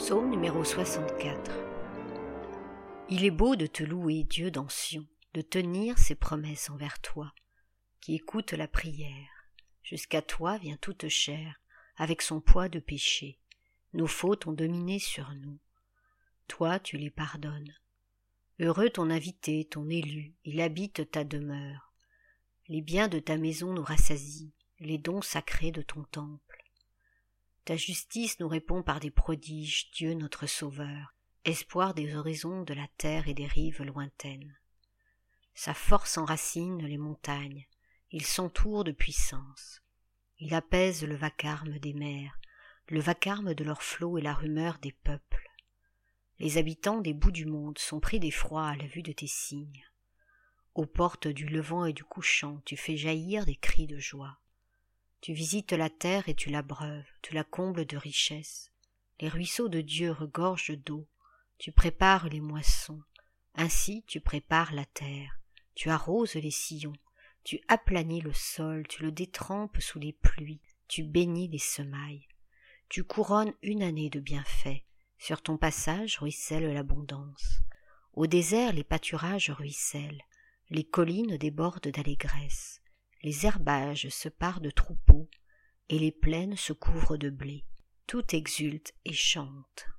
Psaume numéro 64. Il est beau de te louer, Dieu dans Sion, de tenir ses promesses envers toi, qui écoute la prière. Jusqu'à toi vient toute chair, avec son poids de péché. Nos fautes ont dominé sur nous. Toi, tu les pardonnes. Heureux ton invité, ton élu, il habite ta demeure. Les biens de ta maison nous rassasient, les dons sacrés de ton temple. Ta justice nous répond par des prodiges, Dieu notre Sauveur, espoir des horizons de la terre et des rives lointaines. Sa force enracine les montagnes, il s'entoure de puissance. Il apaise le vacarme des mers, le vacarme de leurs flots et la rumeur des peuples. Les habitants des bouts du monde sont pris d'effroi à la vue de tes signes. Aux portes du levant et du couchant, tu fais jaillir des cris de joie. Tu visites la terre et tu l'abreuves, tu la combles de richesses. Les ruisseaux de Dieu regorgent d'eau, tu prépares les moissons. Ainsi tu prépares la terre, tu arroses les sillons, tu aplanis le sol, tu le détrempes sous les pluies, tu bénis les semailles. Tu couronnes une année de bienfaits, sur ton passage ruisselle l'abondance. Au désert les pâturages ruissellent, les collines débordent d'allégresse. Les herbages se parent de troupeaux, et les plaines se couvrent de blé. Tout exulte et chante.